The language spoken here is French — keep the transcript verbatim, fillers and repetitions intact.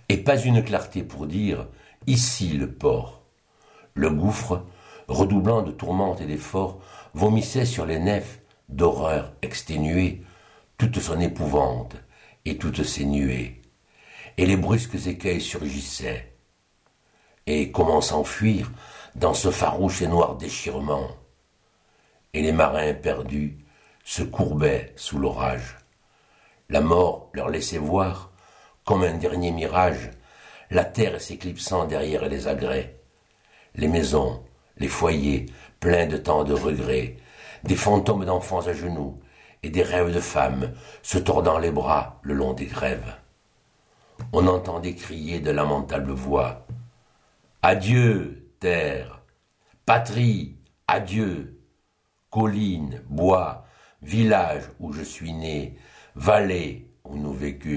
et pas une clarté pour dire « ici le port ». Le gouffre, redoublant de tourmentes et d'efforts, vomissait sur les nefs d'horreur exténuée toute son épouvante et toutes ses nuées, et les brusques écueils surgissaient. Et comment s'enfuir dans ce farouche et noir déchirement? Et les marins perdus se courbaient sous l'orage. La mort leur laissait voir, comme un dernier mirage, la terre s'éclipsant derrière les agrès, les maisons, les foyers, pleins de tant de regrets, des fantômes d'enfants à genoux et des rêves de femmes se tordant les bras le long des grèves. On entendait crier de lamentables voix « Adieu, terre! Patrie, adieu! Collines, bois, village où je suis né, vallée où nous vécûmes !»